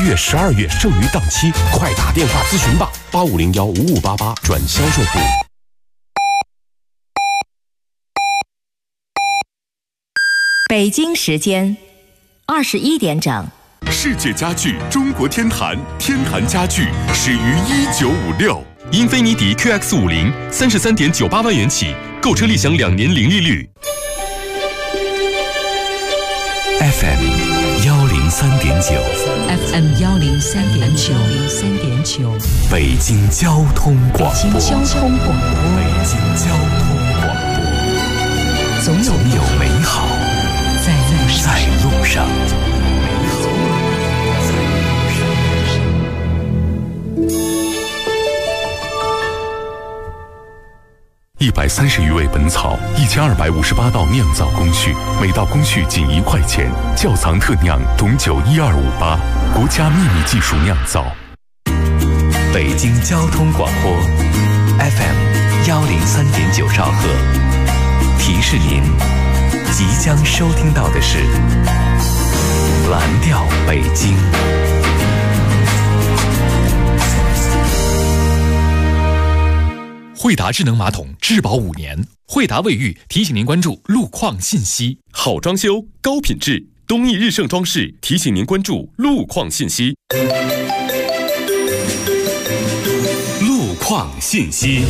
月、12月剩余档期，快打电话咨询吧，85015588转销售部。 北京时间21点整。 世界家具中国天坛，天坛家具始于1956。英菲尼迪 QX50 33.98万元起，购车立享2年零利率。 FM 103.9 FM 103.9 北京交通广播。 北京交通广播。总有美好在路上。 130余味本草，1258道酿造工序，每道工序仅1块钱。窖藏特酿董酒12588，国家秘密技术酿造。 北京交通广播 FM 103.9兆赫，提示您即将收听到的是蓝调北京。 惠达智能马桶质保5年，惠达卫浴提醒您关注路况信息。 好装修，高品质，东义日盛装饰提醒您关注路况信息。 路况信息，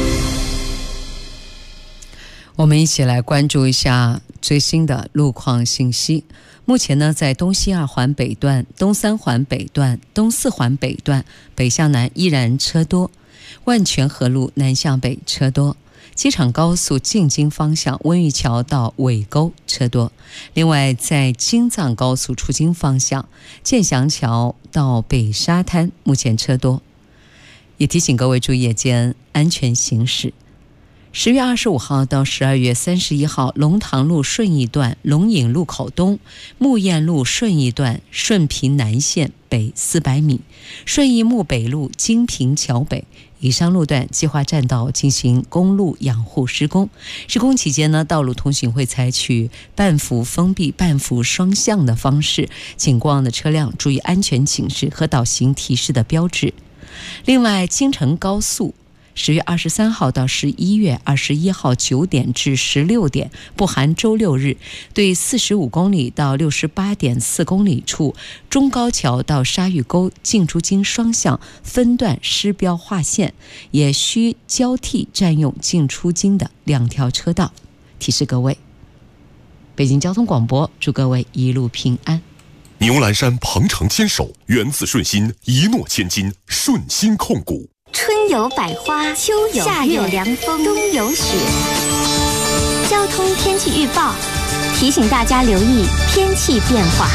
我们一起来关注一下最新的路况信息。目前呢，在东西2环北段、东3环北段、东4环北段北向南依然车多。万泉河路南向北车多，机场高速进京方向温榆桥到尾沟车多。另外，在京藏高速出京方向建祥桥到北沙滩目前车多。也提醒各位注意夜间安全行驶。10月25号到12月31号，龙塘路顺义段龙引路口东、木堰路顺义段顺平南线北400米，顺义木北路金平桥北以上路段计划占道进行公路养护施工。施工期间呢，道路通行会采取半幅封闭、半幅双向的方式，请过往的车辆注意安全警示和导行提示的标志。另外，京承高速10月23号到11月21号9点至16点，不含周六日，对45公里到68.4公里处中高桥到沙峪沟进出京双向分段施标划线，也需交替占用进出京的2条车道。提示各位，北京交通广播祝各位一路平安。 牛栏山鹏程牵手，源自顺心，一诺千金，顺心控股。 春有百花，秋有夏有凉风，冬有雪。交通天气预报提醒大家留意天气变化。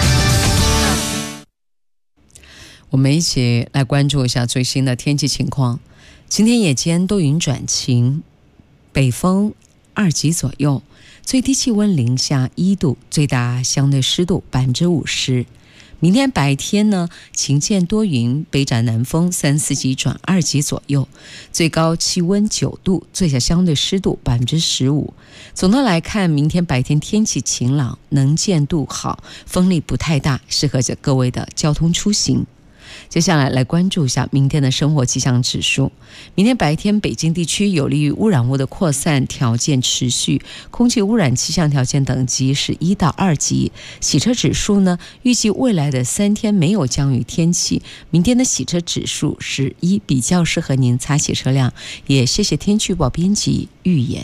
我们一起来关注一下最新的天气情况。今天夜间多云转晴，北风2级左右，最低气温零下1度，最大相对湿度50%。明天白天呢，晴间多云，北转南风3-4级转2级左右，最高气温9度，最小相对湿度15%。总的来看，明天白天天气晴朗，能见度好，风力不太大，适合着各位的交通出行。接下来来关注一下明天的生活气象指数。明天白天北京地区有利于污染物的扩散条件持续，空气污染气象条件等级是1到2级。洗车指数呢，预计未来的3天没有降雨天气，明天的洗车指数是1，比较适合您擦洗车辆。也谢谢天气预报编辑预言。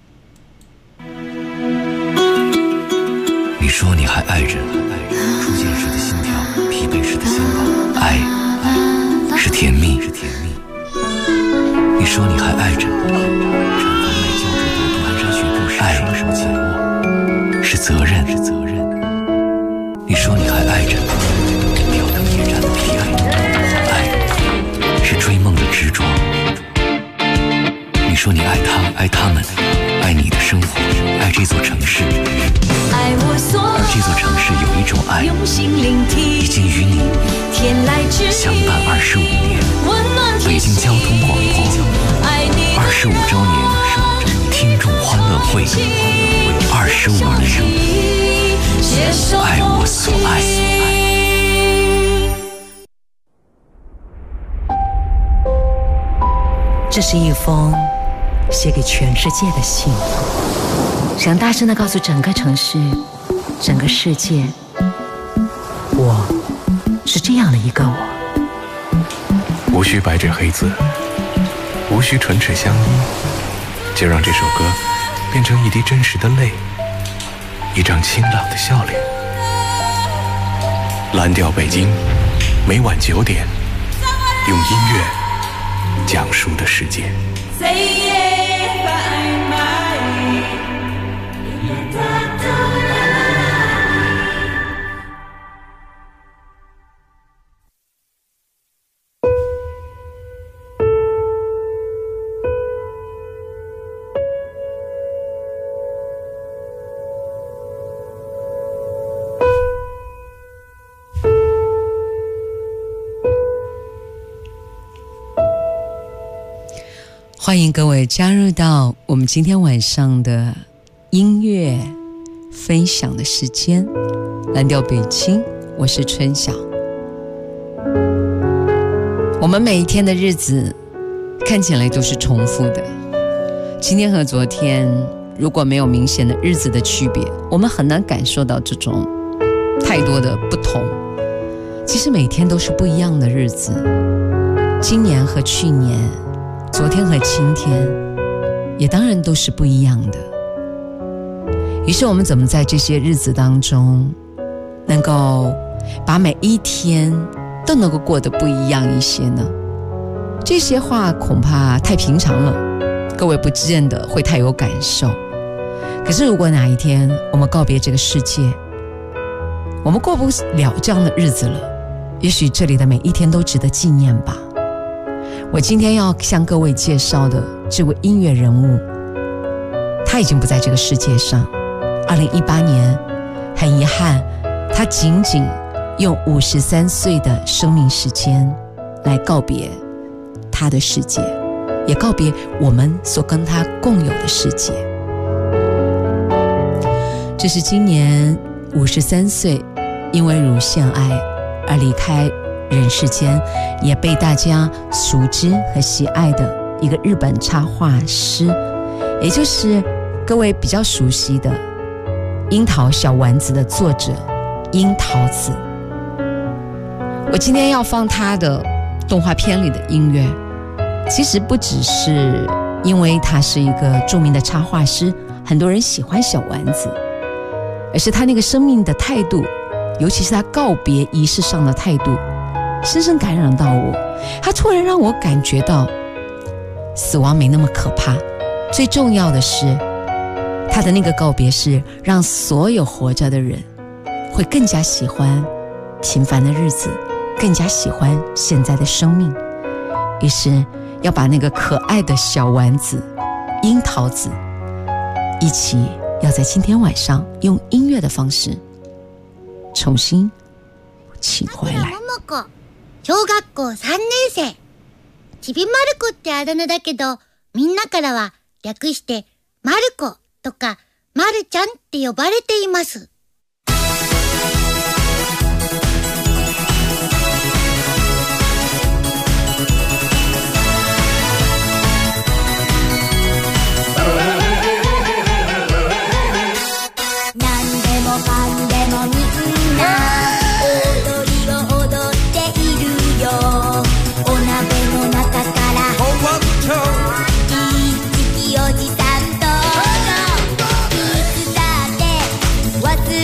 你说你还爱着，出现时的心跳，疲惫时的心跳，爱是甜蜜。你说你还爱着，产房内胶质毒蹒跚学步时，爱是责任。你说你还爱着，吊灯夜战的皮爱是追梦的执着。你说你爱他，爱他们，爱你的生活，爱这座城市。而这座城市有一种爱，已经与你相伴25年。北京交通广播25周年听众欢乐会，25年，爱我所爱。 这是一封写给全世界的信，想大声地告诉整个城市、整个世界，我是这样的一个我。 无需白纸黑字，无需唇齿相依，就让这首歌变成一滴真实的泪，一张清朗的笑脸。蓝调北京，每晚9点，用音乐讲述的世界。 欢迎各位加入到我们今天晚上的音乐分享的时间，蓝调北京，我是春晓。我们每一天的日子看起来都是重复的，今天和昨天如果没有明显的日子的区别，我们很难感受到这种太多的不同。其实每天都是不一样的日子，今年和去年，昨天和今天也当然都是不一样的。于是我们怎么在这些日子当中能够把每一天都能够过得不一样一些呢？这些话恐怕太平常了，各位不见得会太有感受。可是如果哪一天我们告别这个世界，我们过不了这样的日子了，也许这里的每一天都值得纪念吧。我今天要向各位介绍的这位音乐人物，他已经不在这个世界上。2018年，很遗憾，他仅仅用53岁的生命时间来告别他的世界，也告别我们所跟他共有的世界。这是今年53岁，因为乳腺癌而离开人世间，也被大家熟知和喜爱的一个日本插画师，也就是各位比较熟悉的樱桃小丸子的作者樱桃子。我今天要放他的动画片里的音乐，其实不只是因为他是一个著名的插画师，很多人喜欢小丸子，而是他那个生命的态度，尤其是他告别仪式上的态度，深深感染到我。他突然让我感觉到死亡没那么可怕，最重要的是他的那个告别是让所有活着的人会更加喜欢平凡的日子，更加喜欢现在的生命。于是要把那个可爱的小丸子樱桃子一起要在今天晚上用音乐的方式重新请回来。 小学校3年生。ちびまる子ってあだ名だけど、みんなからは略してまる子とかまるちゃんって呼ばれています。なんでもかんでもみんな踊りを踊っているよ。お鍋の中からいい月おじさんといつだって忘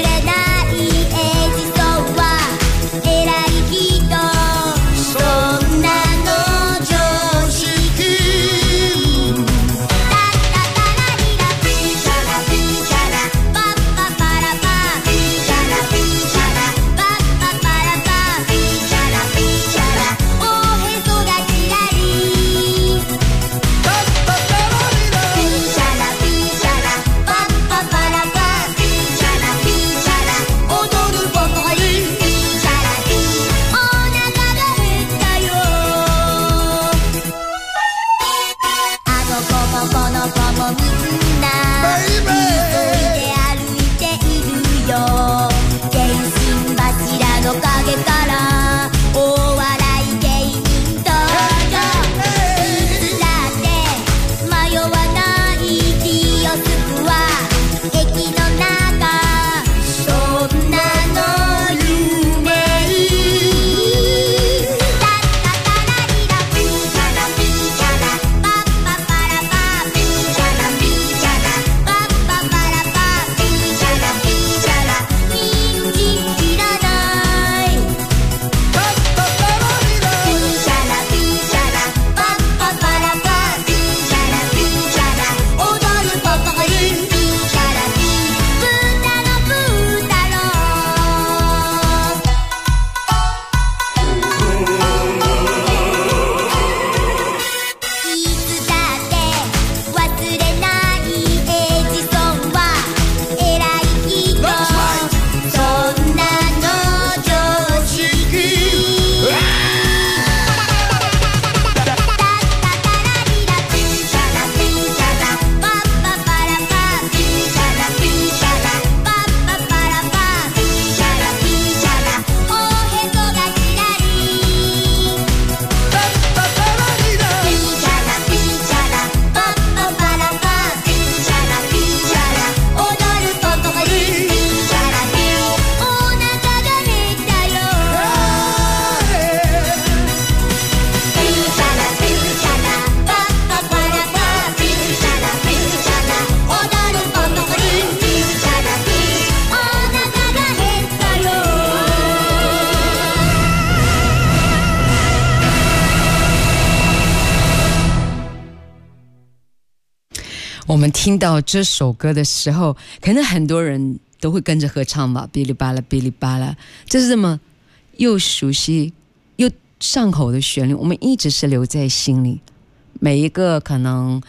我们听到这首歌的时候，可能很多人都会跟着合唱吧，哔哩吧啦哔哩吧啦，这是这么又熟悉又上口的旋律，我们一直是留在心里。每一个可能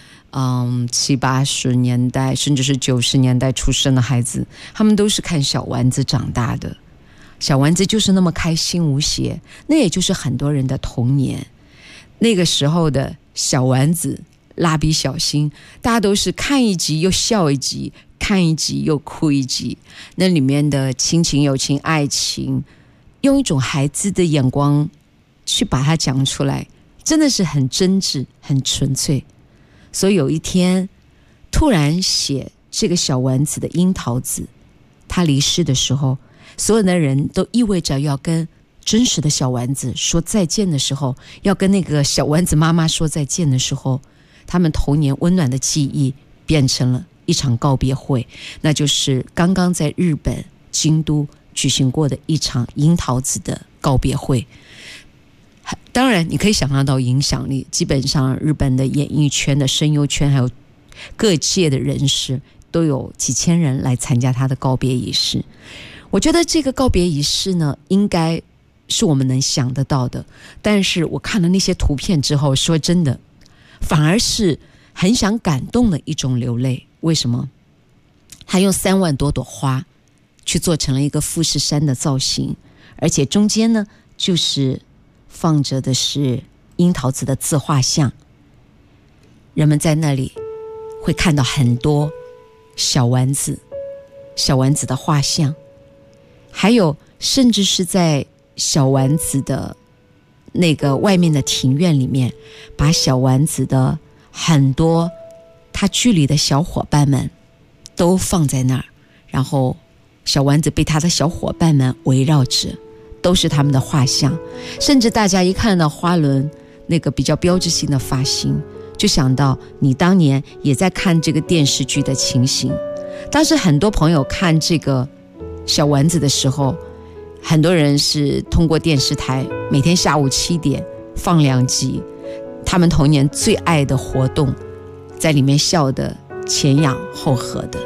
70、80年代甚至是90年代出生的孩子，他们都是看小丸子长大的。小丸子就是那么开心无邪，那也就是很多人的童年。那个时候的小丸子、蜡笔小新，大家都是看一集又笑一集，看一集又哭一集。那里面的亲情、友情、爱情，用一种孩子的眼光去把它讲出来，真的是很真挚、很纯粹。所以有一天，突然写这个小丸子的樱桃子，他离世的时候，所有的人都意味着要跟真实的小丸子说再见的时候，要跟那个小丸子妈妈说再见的时候，他们童年温暖的记忆变成了一场告别会，那就是刚刚在日本京都举行过的一场樱桃子的告别会。当然你可以想象到影响力，基本上日本的演艺圈的声优圈还有各界的人士都有几千人来参加他的告别仪式。我觉得这个告别仪式呢，应该是我们能想得到的，但是我看了那些图片之后，说真的反而是很想感动的一种流泪。为什么？他用3万多朵花去做成了一个富士山的造型，而且中间呢就是放着的是樱桃子的自画像。人们在那里会看到很多小丸子的画像，还有甚至是在小丸子的那个外面的庭院里面，把小丸子的很多他剧里的小伙伴们都放在那儿，然后小丸子被他的小伙伴们围绕着，都是他们的画像。甚至大家一看到花轮那个比较标志性的发型，就想到你当年也在看这个电视剧的情形。当时很多朋友看这个小丸子的时候，很多人是通过电视台每天下午7点放2集他们童年最爱的活动，在里面笑得前仰后合的。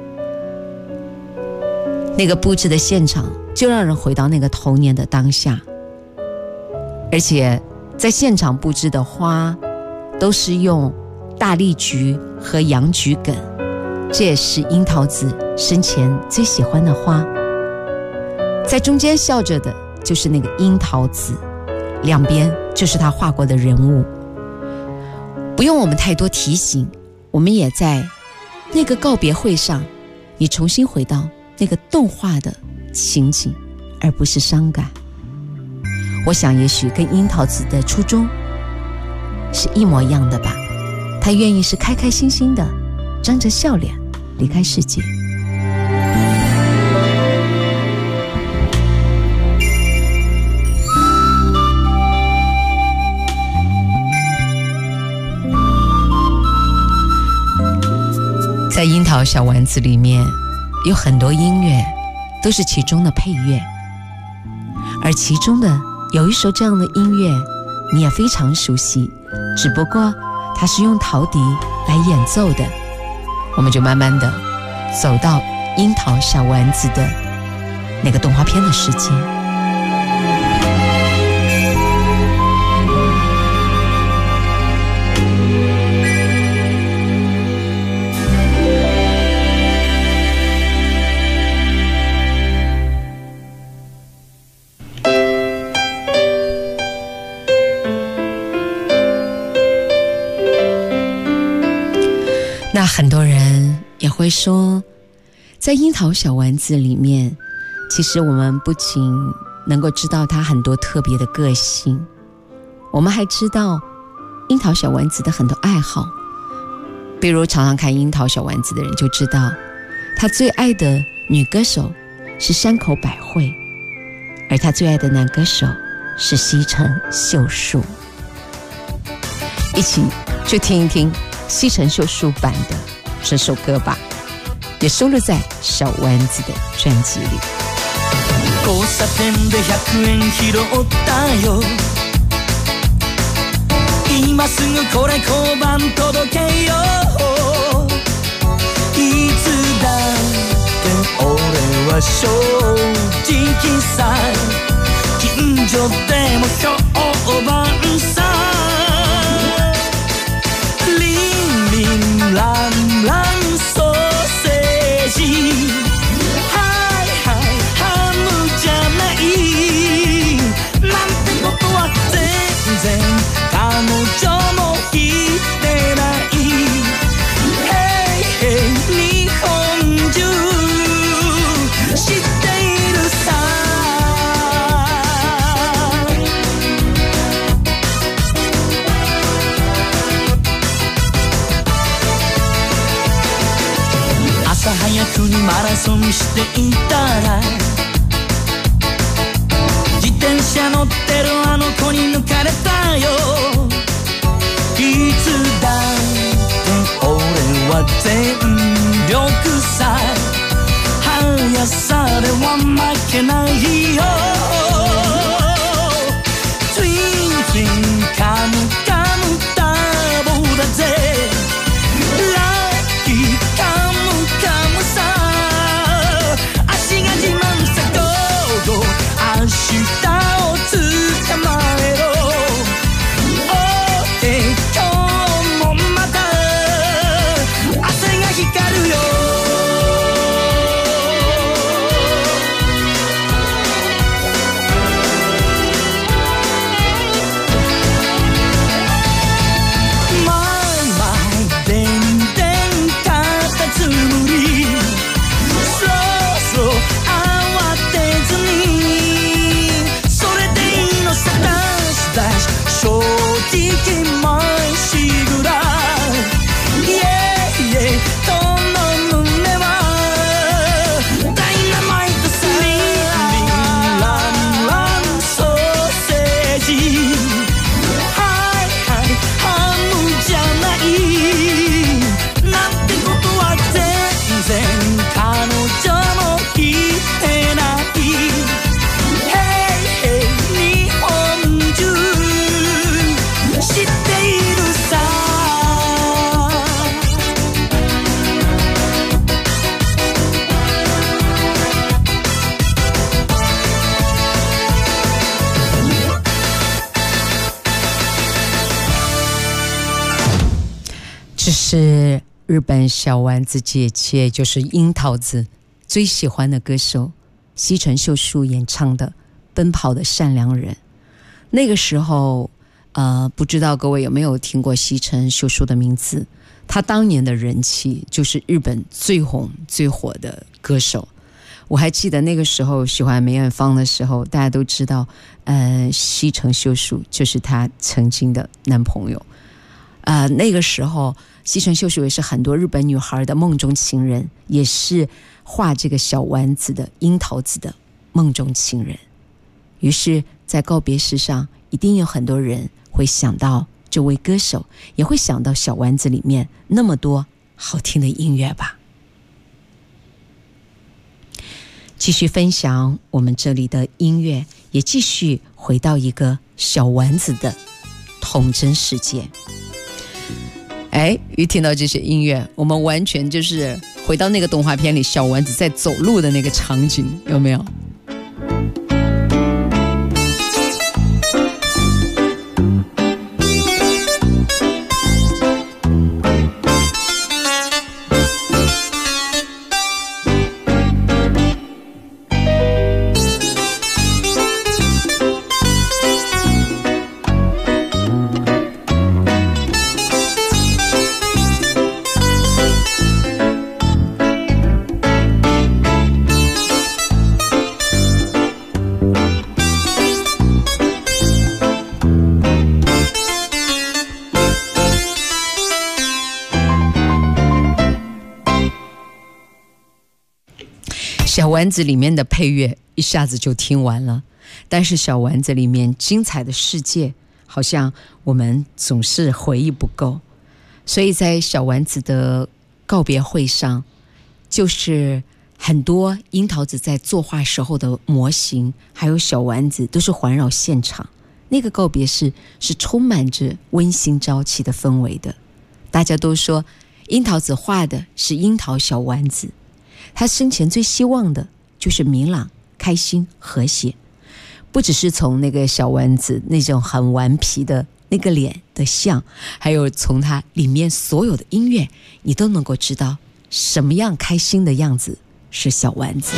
那个布置的现场就让人回到那个童年的当下，而且在现场布置的花都是用大丽菊和洋桔梗，这也是樱桃子生前最喜欢的花。在中间笑着的就是那个樱桃子，两边就是他画过的人物。不用我们太多提醒，我们也在那个告别会上，你重新回到那个动画的情景，而不是伤感。我想也许跟樱桃子的初衷是一模一样的吧，他愿意是开开心心的张着笑脸离开世界。在樱桃小丸子里面有很多音乐都是其中的配乐，而其中的有一首这样的音乐你也非常熟悉，只不过它是用陶笛来演奏的。我们就慢慢的走到樱桃小丸子的那个动画片的世界。那很多人也会说，在樱桃小丸子里面，其实我们不仅能够知道它很多特别的个性，我们还知道樱桃小丸子的很多爱好。比如常常看樱桃小丸子的人就知道，他最爱的女歌手是山口百惠，而他最爱的男歌手是西城秀树。一起去听一听西城秀树版的这首歌吧，也收录在小丸子的专辑里。 交差点で100円拾ったよ、今すぐこれ交番届けよう、 は正直さ近所でも評判さリンリンランランソーセージはいはいハムじゃないなんてことは全然彼女も聞いてないヘイヘイ日本中知っているさ朝早くにマラソンしていたら自転車乗ってるあの子に抜かれたよいつだって俺は全力さ速さでは負けないよツインツインカムカムダボだぜラッキーカムカムさ足が自慢さゴーゴー明日を捕まえろオーケー今日もまた汗が光るよ这是日本小丸子姐姐，就是樱桃子最喜欢的歌手西城秀树演唱的《奔跑的善良人》。那个时候不知道各位有没有听过西城秀树的名字，他当年的人气就是日本最红最火的歌手。我还记得那个时候喜欢梅艳芳的时候，大家都知道西城秀树就是他曾经的男朋友。那个时候西城秀树也是很多日本女孩的梦中情人，也是画这个小丸子的樱桃子的梦中情人。于是在告别式上一定有很多人会想到这位歌手，也会想到小丸子里面那么多好听的音乐吧。继续分享我们这里的音乐，也继续回到一个小丸子的童真世界。一听到这些音乐，我们完全就是回到那个动画片里小丸子在走路的那个场景，有没有？小丸子里面的配乐一下子就听完了，但是小丸子里面精彩的世界好像我们总是回忆不够，所以在小丸子的告别会上，就是很多樱桃子在作画时候的模型还有小丸子都是环绕现场，那个告别式是充满着温馨朝气的氛围的。大家都说樱桃子画的是樱桃小丸子，他生前最希望的就是明朗、开心、和谐。不只是从那个小丸子那种很顽皮的那个脸的像，还有从它里面所有的音乐，你都能够知道什么样开心的样子是小丸子。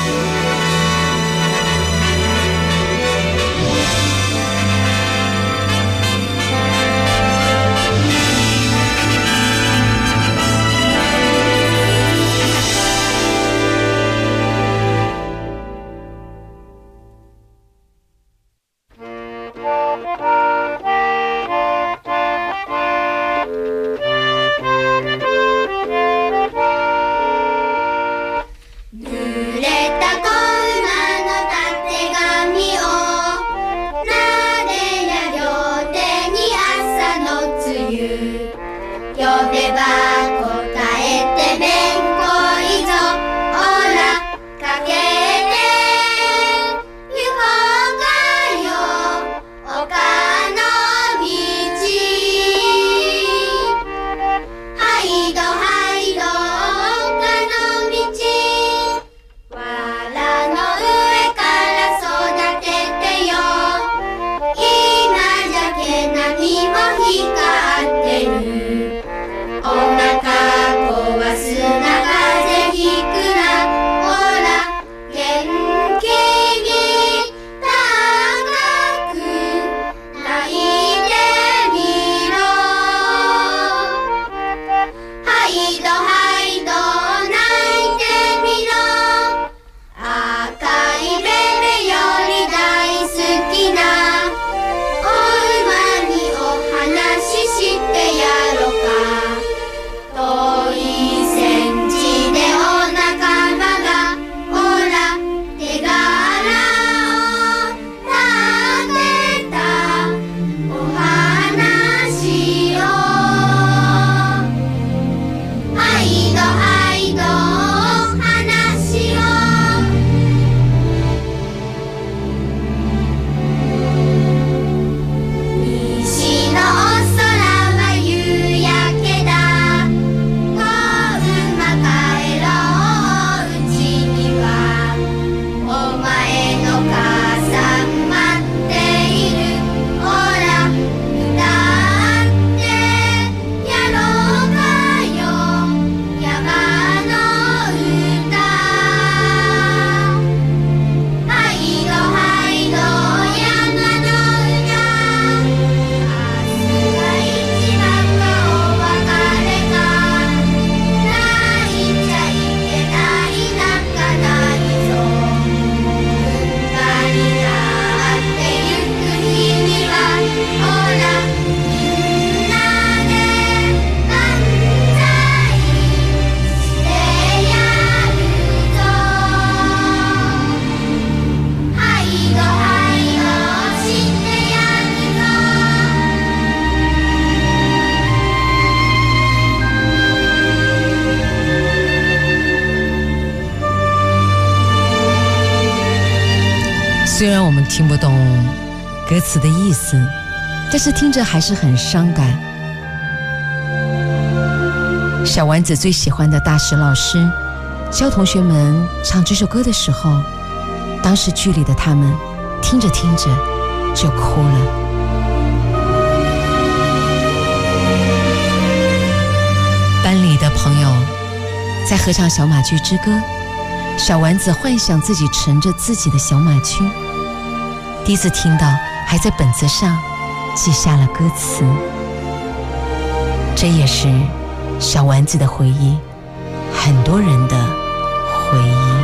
虽然我们听不懂歌词的意思，但是听着还是很伤感。小丸子最喜欢的大石老师教同学们唱这首歌的时候，当时剧里的他们听着听着就哭了。班里的朋友在合唱小马驹之歌，小丸子幻想自己乘着自己的小马驹，第一次听到还在本子上记下了歌词。这也是小丸子的回忆，很多人的回忆。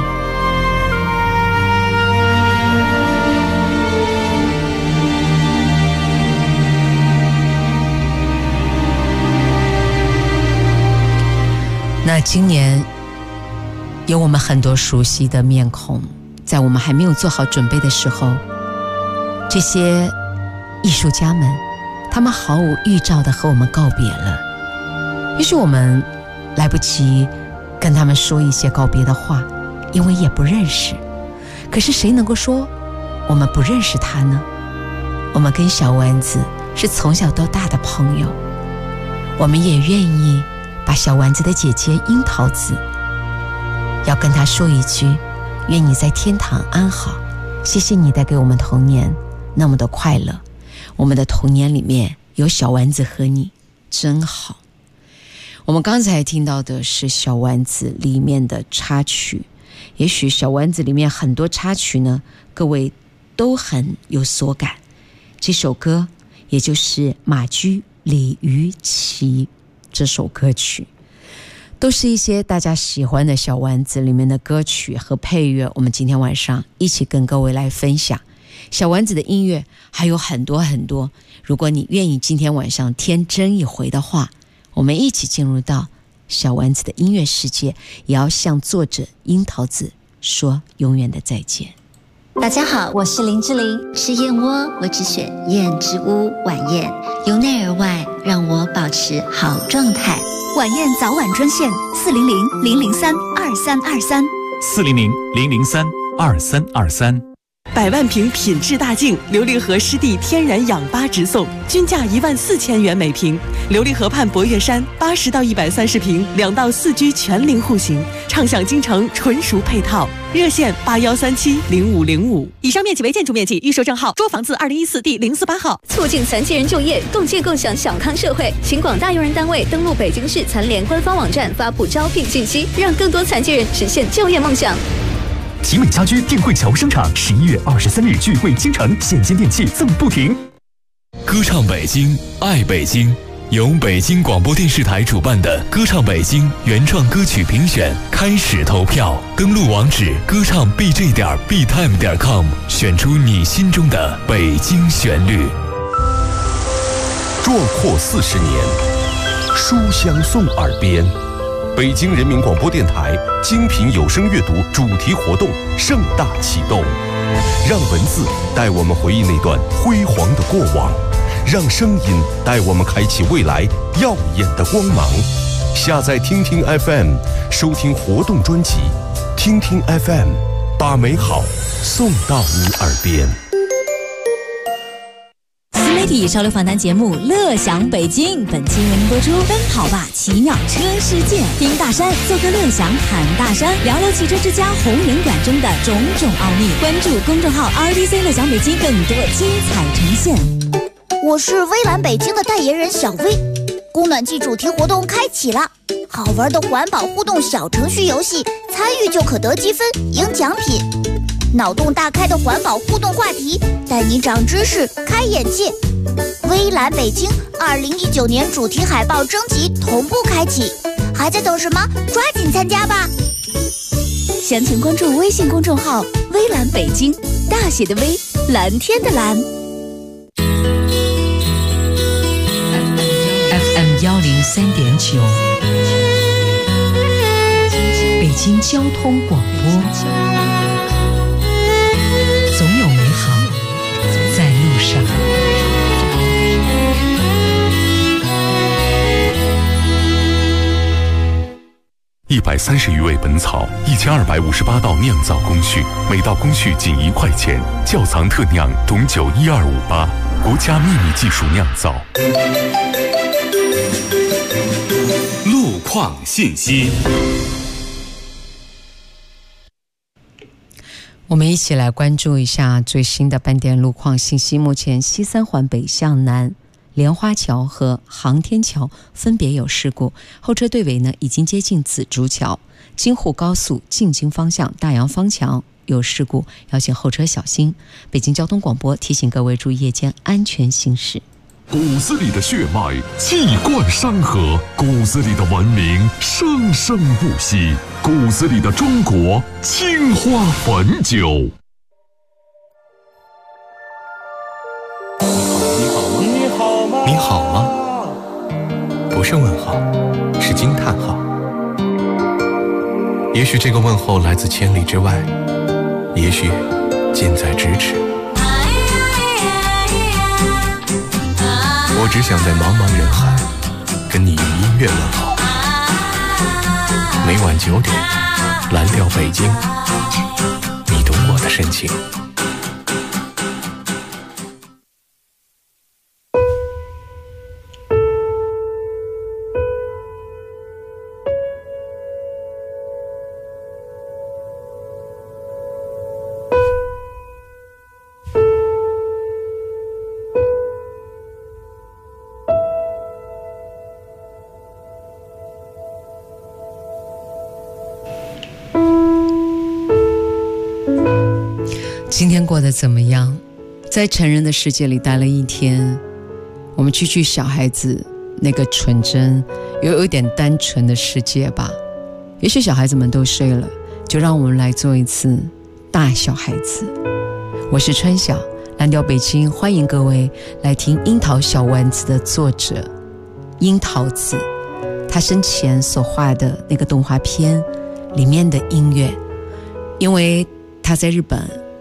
那今年有我们很多熟悉的面孔，在我们还没有做好准备的时候，这些艺术家们他们毫无预兆地和我们告别了。也许我们来不及跟他们说一些告别的话，因为也不认识。可是谁能够说我们不认识他呢？我们跟小丸子是从小到大的朋友，我们也愿意把小丸子的姐姐樱桃子要跟她说一句愿你在天堂安好。谢谢你带给我们童年那么的快乐，我们的童年里面有小丸子和你，真好。我们刚才听到的是小丸子里面的插曲，也许小丸子里面很多插曲呢，各位都很有所感。这首歌也就是马驹鲤鱼旗这首歌曲，都是一些大家喜欢的小丸子里面的歌曲和配乐，我们今天晚上一起跟各位来分享。小丸子的音乐还有很多很多，如果你愿意今天晚上天真一回的话，我们一起进入到小丸子的音乐世界，也要向作者樱桃子说永远的再见。 大家好，我是林志玲，吃燕窝我只选燕之屋晚宴，由内而外让我保持好状态。 晚宴早晚专线 400-003-2323，400-003-2323。 100万瓶品质大净琉璃河湿地天然氧吧直送，均价14000元每瓶。琉璃河畔博悦山80到130平，2到4居全龄户型，畅享京城纯熟配套。热线81370505。以上面积为建筑面积，预售证号捉房字2014第048号。 促进残疾人就业，共建共享小康社会，请广大用人单位登录北京市残联官方网站发布招聘信息，让更多残疾人实现就业梦想。 奇美家居定汇桥商场11月23日聚会倾城，现金电器赠不停。 歌唱北京，爱北京，由北京广播电视台主办的歌唱北京原创歌曲评选开始投票，登录网址歌唱 bj.btime.com， 选出你心中的北京旋律。 壮阔40年，书香送耳边。北京人民广播电台精品有声阅读主题活动盛大启动，让文字带我们回忆那段辉煌的过往，让声音带我们开启未来耀眼的光芒。下载听听 FM， 收听活动专辑，听听 FM， 把美好送到你耳边。 媒体潮流访谈节目《乐享北京》，本期为您播出《奔跑吧奇妙车世界》，听大山，做个乐享侃大山，聊聊汽车之家红人馆中的种种奥秘。关注公众号 RDC 乐享北京，更多精彩呈现。 我是微蓝北京的代言人小薇，供暖季主题活动开启了，好玩的环保互动小程序游戏，参与就可得积分赢奖品。脑洞大开的环保互动话题，带你长知识开眼界。微蓝北京2019年主题海报征集同步开启，还在等什么？抓紧参加吧！ 详情关注微信公众号“微蓝北京”，大写的微，蓝天的蓝。 FM 103.9，北京交通广播，总有美好在路上。 130余味本草，1258道酿造工序，每道工序仅1块钱。窖藏特酿董酒12588，国家秘密技术酿造。 路况信息。 我们一起来关注一下最新的半点路况信息。目前西三环北向南莲花桥和航天桥分别有事故，后车队尾呢已经接近紫竹桥。京沪高速进京方向大杨方墙有事故，要请后车小心。北京交通广播提醒各位注意夜间安全行驶。 骨子里的血脉气贯山河，骨子里的文明生生不息，骨子里的中国青花汾酒。 你好吗？不是问号，是惊叹号。也许这个问候来自千里之外，也许近在咫尺。我只想在茫茫人海跟你用音乐问候。每晚9点，蓝调北京，你懂我的深情。 今天过得怎么样？在成人的世界里待了一天，我们去小孩子那个纯真有一点单纯的世界吧。也许小孩子们都睡了，就让我们来做一次大小孩子。我是春晓，蓝调北京，欢迎各位来听樱桃小丸子的作者樱桃子他生前所画的那个动画片里面的音乐。因为他在日本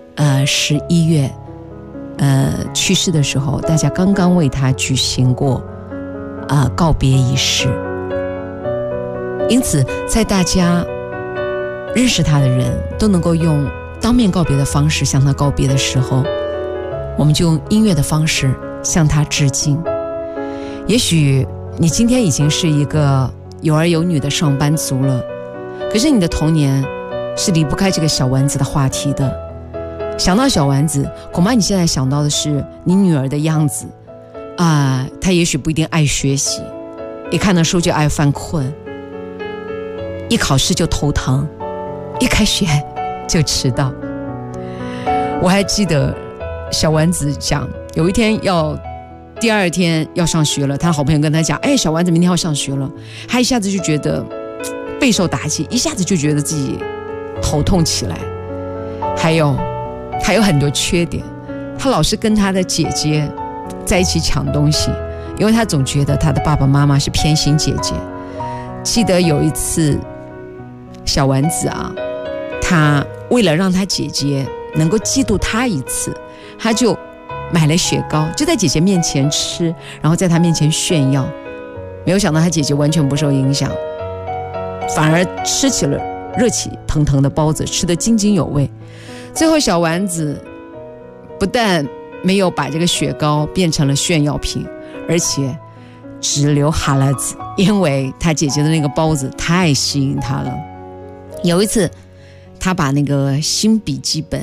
11月去世的时候，大家刚刚为他举行过告别仪式，因此在大家认识他的人都能够用当面告别的方式向他告别的时候，我们就用音乐的方式向他致敬。也许你今天已经是一个有儿有女的上班族了，可是你的童年是离不开这个小丸子的话题的。想到小丸子，恐怕你现在想到的是你女儿的样子她也许不一定爱学习，一看到书就爱犯困，一考试就头疼，一开学就迟到。我还记得小丸子讲，有一天第二天要上学了，他好朋友跟他讲，小丸子明天要上学了，他一下子就觉得备受打击，一下子就觉得自己头痛起来。还有很多缺点，他老是跟他的姐姐在一起抢东西，因为他总觉得他的爸爸妈妈是偏心姐姐。记得有一次小丸子他为了让他姐姐能够嫉妒他一次，他就买了雪糕，就在姐姐面前吃，然后在他面前炫耀。没有想到他姐姐完全不受影响，反而吃起了热气腾腾的包子，吃得津津有味。最后小丸子不但没有把这个雪糕变成了炫耀品，而且只流哈喇子，因为他姐姐的那个包子太吸引他了。有一次他把那个新笔记本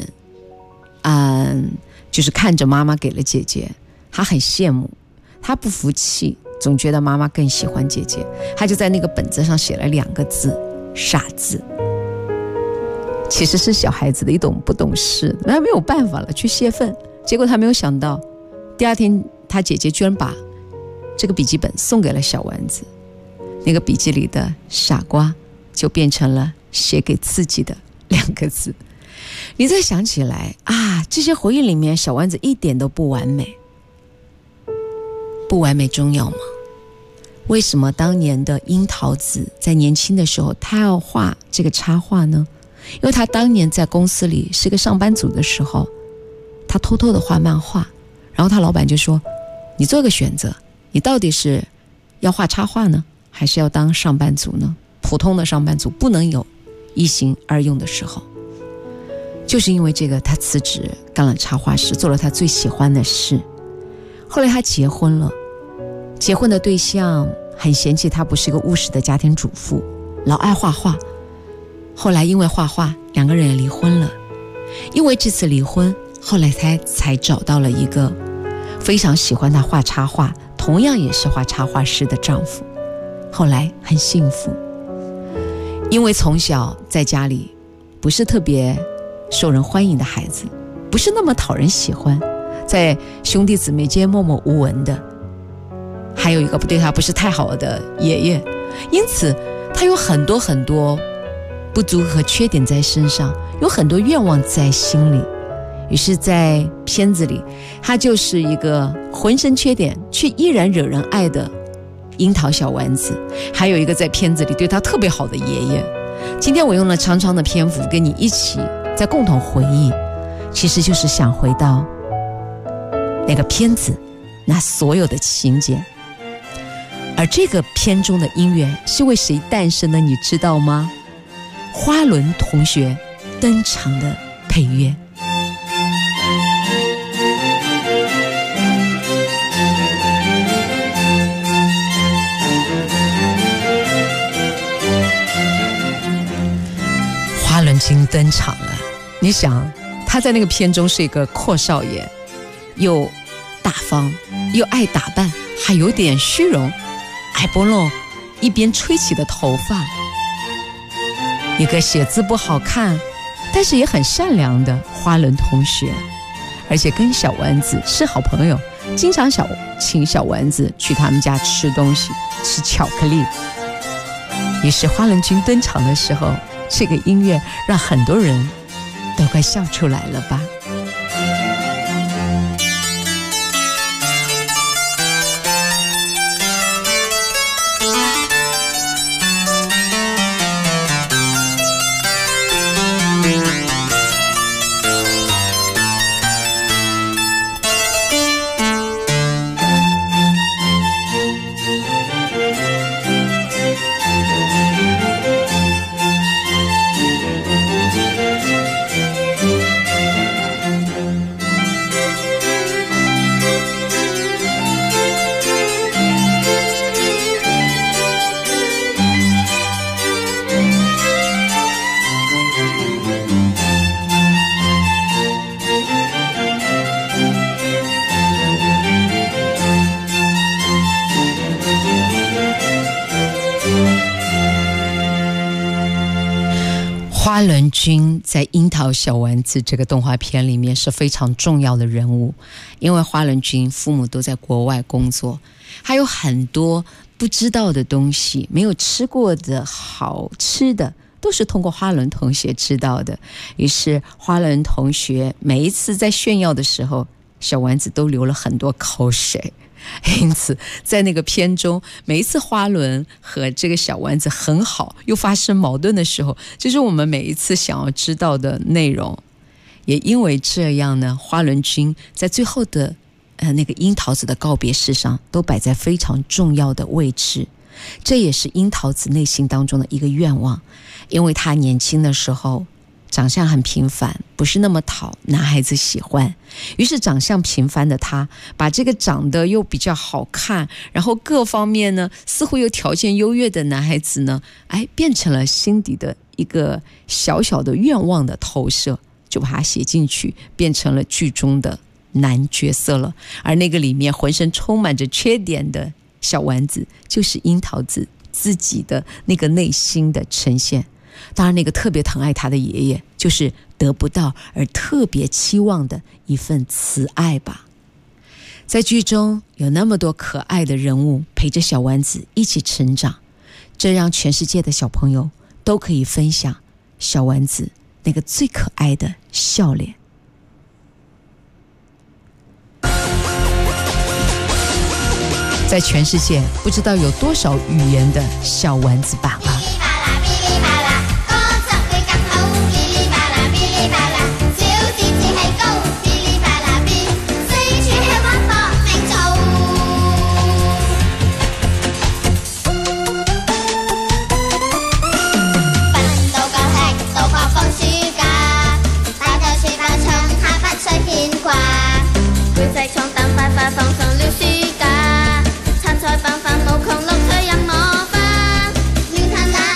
就是看着妈妈给了姐姐，他很羡慕，他不服气，总觉得妈妈更喜欢姐姐，他就在那个本子上写了2个字，傻子。其实是小孩子的一种不懂事，那没有办法了，去泄愤。结果他没有想到，第二天他姐姐居然把这个笔记本送给了小丸子，那个笔记里的傻瓜就变成了写给自己的2个字。你再想起来这些回忆里面小丸子一点都不完美。不完美重要吗？为什么当年的樱桃子在年轻的时候他要画这个插画呢？因为他当年在公司里是个上班族的时候，他偷偷的画漫画，然后他老板就说，你做个选择，你到底是要画插画呢，还是要当上班族呢？普通的上班族不能有一心二用的时候。就是因为这个，他辞职干了插画师，做了他最喜欢的事。后来他结婚了，结婚的对象很嫌弃他不是一个务实的家庭主妇，老爱画画。后来因为画画2个人也离婚了，因为这次离婚，后来他才找到了一个非常喜欢他画插画，同样也是画插画师的丈夫，后来很幸福。因为从小在家里不是特别受人欢迎的孩子，不是那么讨人喜欢，在兄弟姊妹间默默无闻的，还有一个对他不是太好的爷爷，因此他有很多很多不足和缺点在身上，有很多愿望在心里。于是在片子里，他就是一个浑身缺点却依然惹人爱的樱桃小丸子，还有一个在片子里对他特别好的爷爷。今天我用了长长的篇幅跟你一起在共同回忆，其实就是想回到那个片子那所有的情节。而这个片中的音乐是为谁诞生的，你知道吗？花轮同学登场的配乐。花轮君登场了，你想他在那个片中是一个阔少爷，又大方又爱打扮，还有点虚荣，爱拨弄一边吹起的头发，一个写字不好看但是也很善良的花轮同学，而且跟小丸子是好朋友，经常请小丸子去他们家吃东西，吃巧克力。于是花轮君登场的时候，这个音乐让很多人都快笑出来了吧。花轮君在《樱桃小丸子》这个动画片里面是非常重要的人物，因为花轮君父母都在国外工作，还有很多不知道的东西，没有吃过的好吃的都是通过花轮同学知道的。于是花轮同学每一次在炫耀的时候，小丸子都流了很多口水。因此在那个片中，每一次花轮和这个小丸子很好又发生矛盾的时候，就是我们每一次想要知道的内容。也因为这样呢，花轮君在最后的那个樱桃子的告别式上都摆在非常重要的位置。这也是樱桃子内心当中的一个愿望，因为他年轻的时候长相很平凡，不是那么讨男孩子喜欢，于是长相平凡的他把这个长得又比较好看，然后各方面呢似乎又条件优越的男孩子呢，变成了心底的一个小小的愿望的投射，就把它写进去，变成了剧中的男角色了。而那个里面浑身充满着缺点的小丸子，就是樱桃子自己的那个内心的呈现。当然那个特别疼爱他的爷爷，就是得不到而特别期望的一份慈爱吧。在剧中有那么多可爱的人物陪着小丸子一起成长，这让全世界的小朋友都可以分享小丸子那个最可爱的笑脸。在全世界不知道有多少语言的小丸子版啊。 放放冇窮樂趣任我分，亂彈彈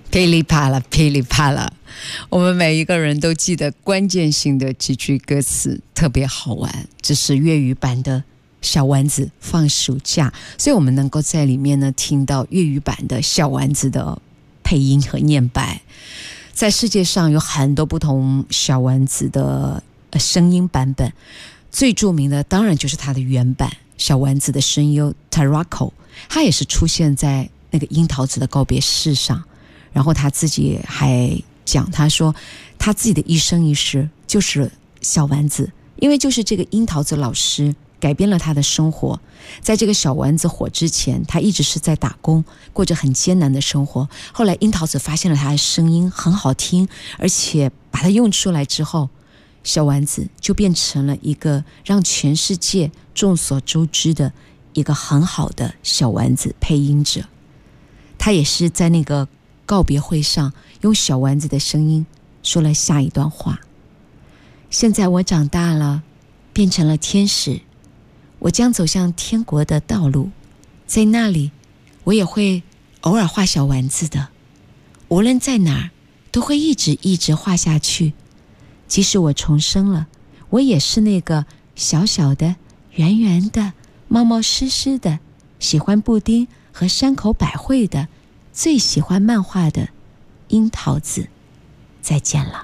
噼里啪啦，噼里啪啦。我们每一个人都记得关键性的几句歌词，特别好玩。这是粤语版的小丸子放暑假，所以我们能够在里面呢听到粤语版的小丸子的配音和念白。在世界上有很多不同小丸子的声音版本，最著名的当然就是它的原版小丸子的声优 Tarako， 他也是出现在那个樱桃子的告别式上，然后他自己还讲，他说他自己的一生一世就是小丸子，因为就是这个樱桃子老师改变了他的生活。在这个小丸子火之前，他一直是在打工，过着很艰难的生活。后来樱桃子发现了他的声音很好听，而且把它用出来之后，小丸子就变成了一个让全世界众所周知的一个很好的小丸子配音者。他也是在那个告别会上用小丸子的声音说了下一段话：现在我长大了，变成了天使，我将走向天国的道路，在那里我也会偶尔画小丸子的，无论在哪儿都会一直画下去。即使我重生了，我也是那个小小的圆圆的冒冒失失的喜欢布丁和山口百惠的最喜欢漫画的樱桃子。再见了。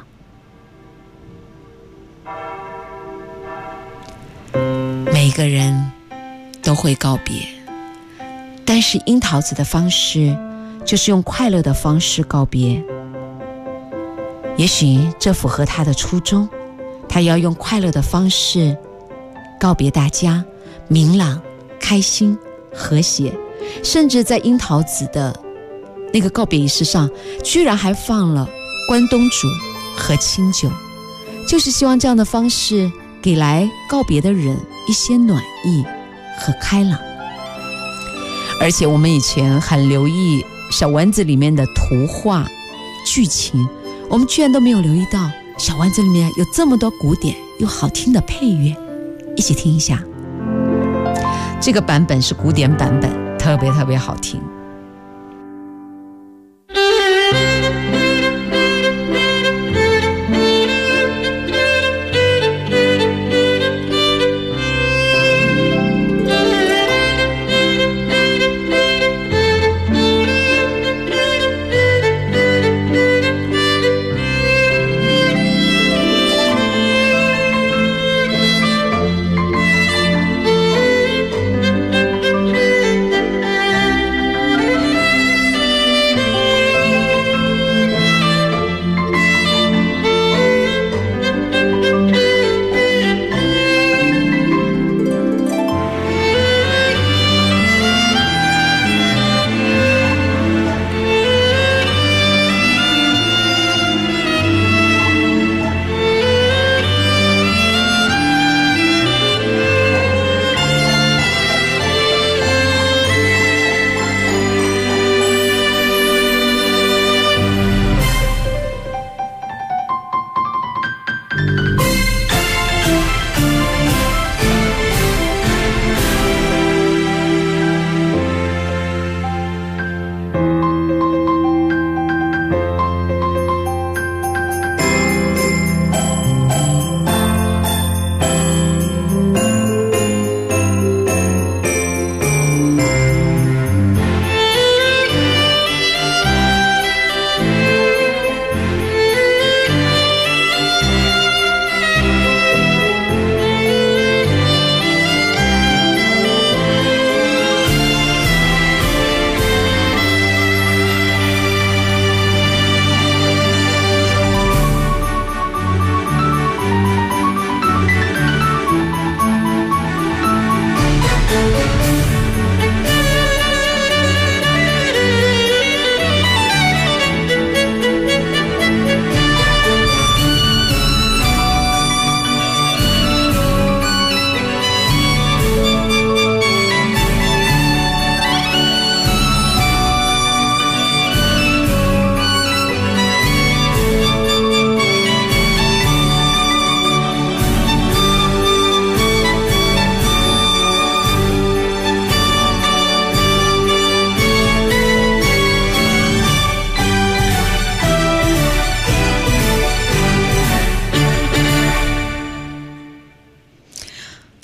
每个人都会告别，但是樱桃子的方式就是用快乐的方式告别。也许这符合他的初衷，他要用快乐的方式告别大家，明朗、开心、和谐。甚至在樱桃子的那个告别仪式上，居然还放了关东煮和清酒，就是希望这样的方式给来告别的人一些暖意和开朗。而且我们以前很留意小丸子里面的图画剧情，我们居然都没有留意到小丸子里面有这么多古典又好听的配乐。一起听一下，这个版本是古典版本，特别特别好听。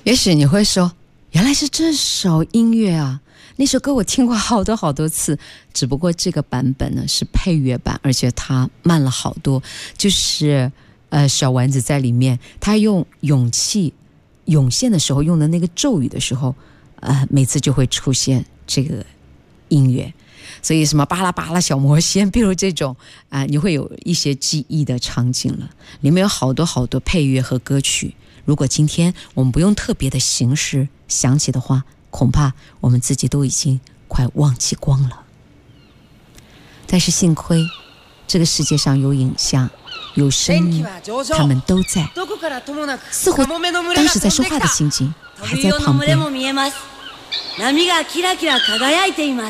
也许你会说，原来是这首音乐啊，那首歌我听过好多好多次，只不过这个版本呢是配乐版，而且它慢了好多，就是小丸子在里面，他用勇气涌现的时候用的那个咒语的时候，每次就会出现这个音乐。所以什么巴拉巴拉小魔仙，比如这种你会有一些记忆的场景了。里面有好多好多配乐和歌曲，如果今天我们不用特别的形式想起的话，恐怕我们自己都已经快忘记光了。但是幸亏这个世界上有影像有声音，他们都在，似乎当时在说話的情景还在旁边。 波がキラキラ輝いています。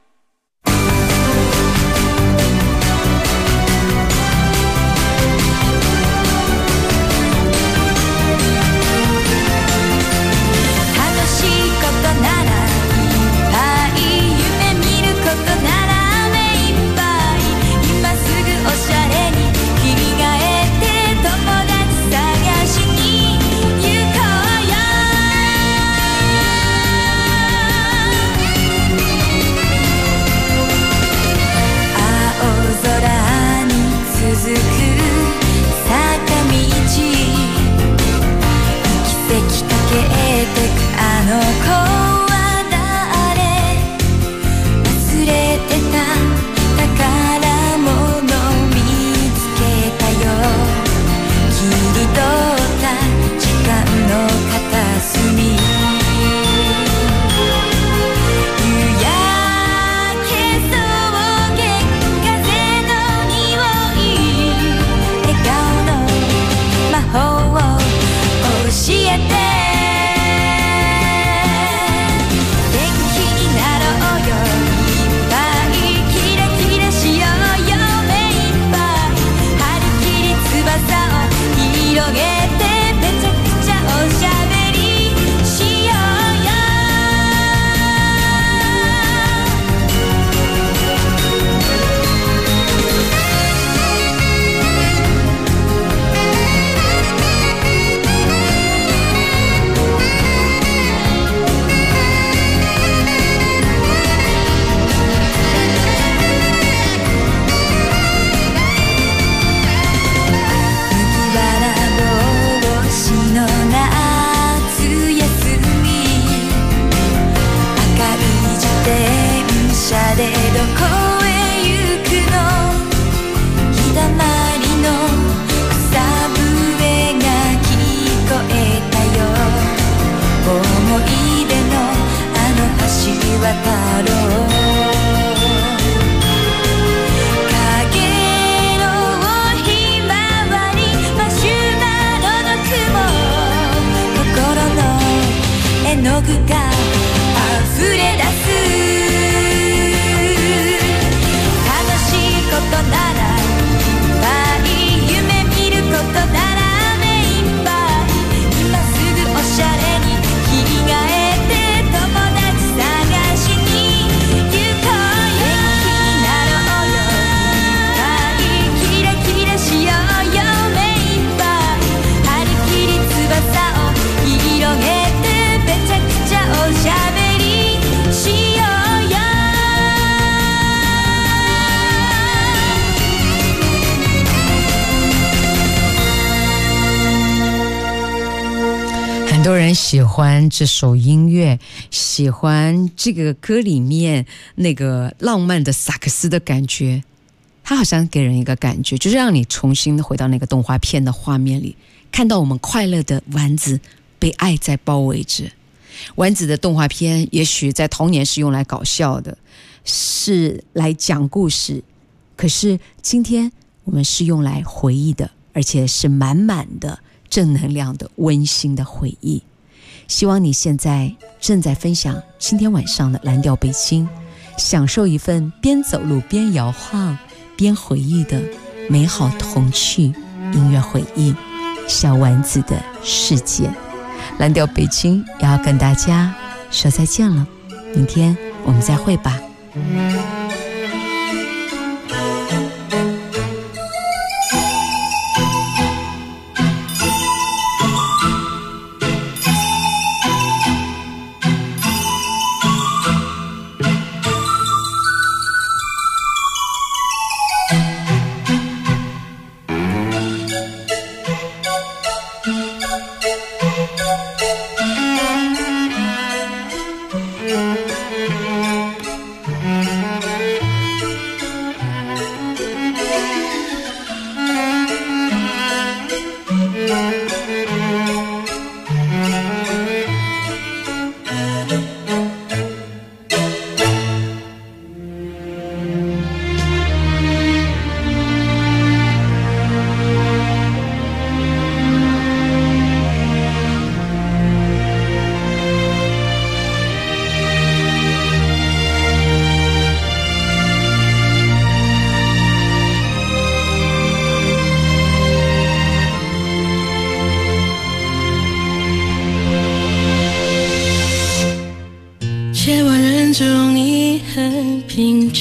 很多人喜欢这首音乐，喜欢这个歌里面那个浪漫的萨克斯的感觉，它好像给人一个感觉，就是让你重新的回到那个动画片的画面里，看到我们快乐的丸子被爱在包围着。丸子的动画片也许在童年是用来搞笑的，是来讲故事，可是今天我们是用来回忆的，而且是满满的正能量的温馨的回忆。希望你现在正在分享今天晚上的蓝调北京，享受一份边走路边摇晃边回忆的美好童趣音乐回忆，小丸子的世界。蓝调北京也要跟大家说再见了，明天我们再会吧。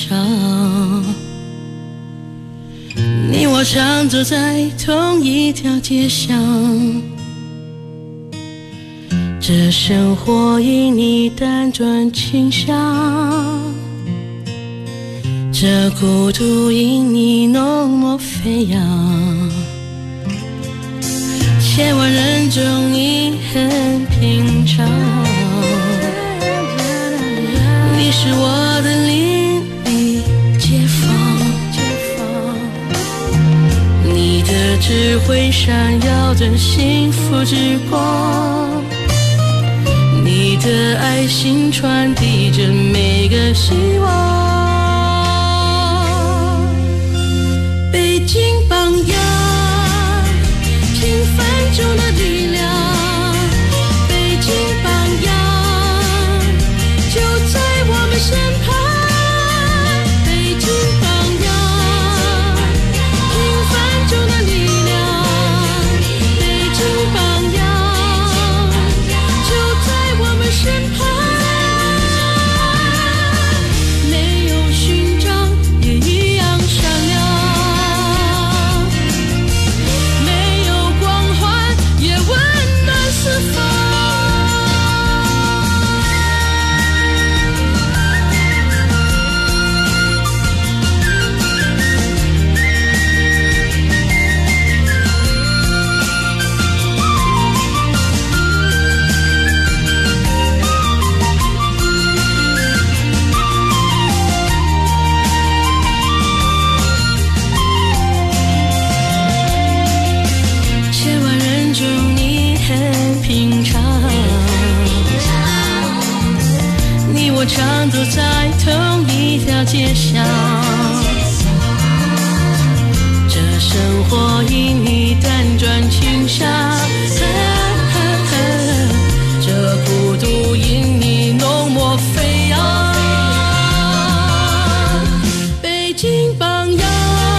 长。你我常走在同一条街上，这生活因你辗转倾向，这孤独因你浓墨飞扬。千万人中你很平常，你是我的邻里街坊，你的智慧闪耀着幸福之光，你的爱心传递着每个希望。北京榜样，平凡中的力量，北京榜样就在我们身旁。北京榜样，平凡中的力量，北京榜样就在我们身旁。没有勋章也一样闪亮，没有光环也温暖四方。千万人中你很平常，你我常走在同一条街上，这生活因你辗转倾向，这孤独因你浓墨飞扬。北京榜样，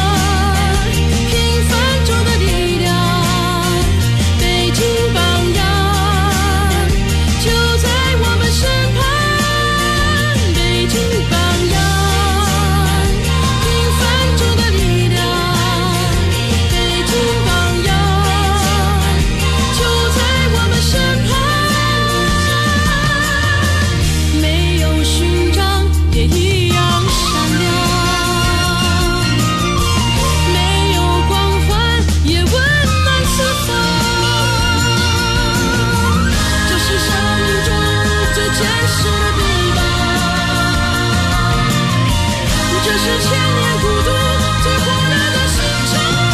平凡中的力量，北京榜样就在我们身旁。北京榜样，平凡中的力量，北京榜样就在我们身旁。没有勋章也一样闪亮，没有光环也温暖四方。这是生命中最真实的地方，这是千年孤独最火热的心肠。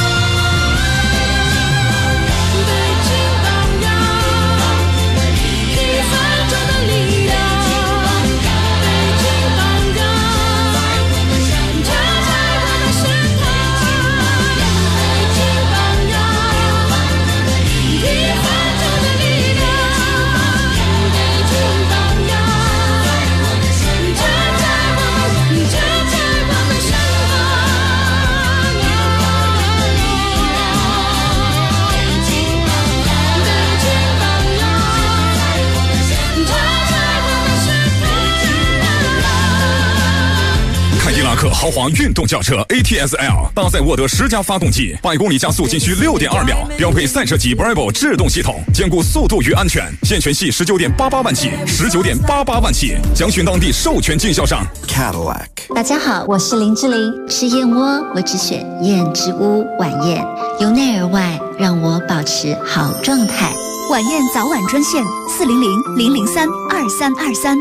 北京榜样，平凡中的力量，北京榜样就在我们身旁。北京榜样，平凡中的力量，北京榜样就在我们身旁。 凯迪拉克豪华运动轿车 ATS-L 搭载沃德10加发动机，100公里加速仅需6.2秒，标配赛车级 Bravo 制动系统，兼顾速度与安全。现权系19.88万起，19.88万起，详询当地授权经销商。 Cadillac。 大家好，我是林志玲，吃燕窝我只选燕之屋晚宴，由内而外让我保持好状态。 晚宴早晚专线400-003-2323。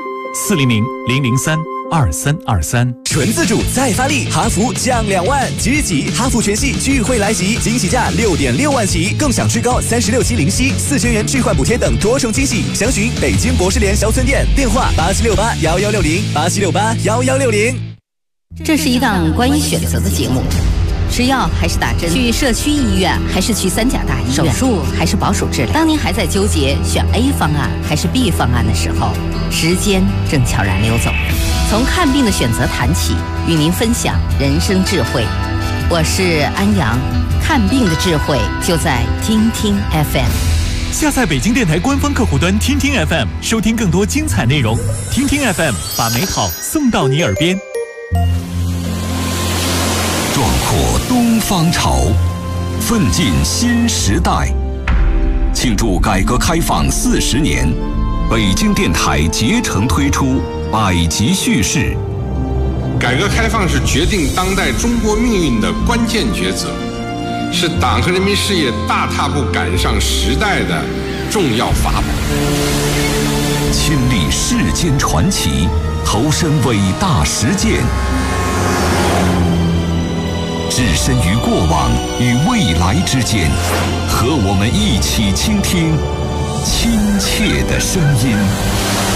400-003-2323。 纯自主再发力，哈弗降2万，即日起哈弗全系聚会来袭，惊喜价6.6万起，更享最高36期零息，4000元置换补贴等多重惊喜。详询北京博士联小村店，电话87681160，87681160。 这是一档关于选择的节目，吃药还是打针？去社区医院还是去3甲大医院？手术还是保守治疗？当您还在纠结选 A 方案还是 B 方案的时候，时间正悄然溜走。从看病的选择谈起，与您分享人生智慧。我是安阳，看病的智慧就在听听 FM。 下载北京电台官方客户端听听 FM， 收听更多精彩内容。听听 FM， 把美好送到你耳边。 东方潮，奋进新时代。庆祝改革开放40年，北京电台竭诚推出百集叙事。 改革开放是决定当代中国命运的关键抉择，是党和人民事业大踏步赶上时代的重要法宝。 亲历世间传奇，投身伟大实践，置身于过往与未来之间，和我们一起倾听亲切的声音。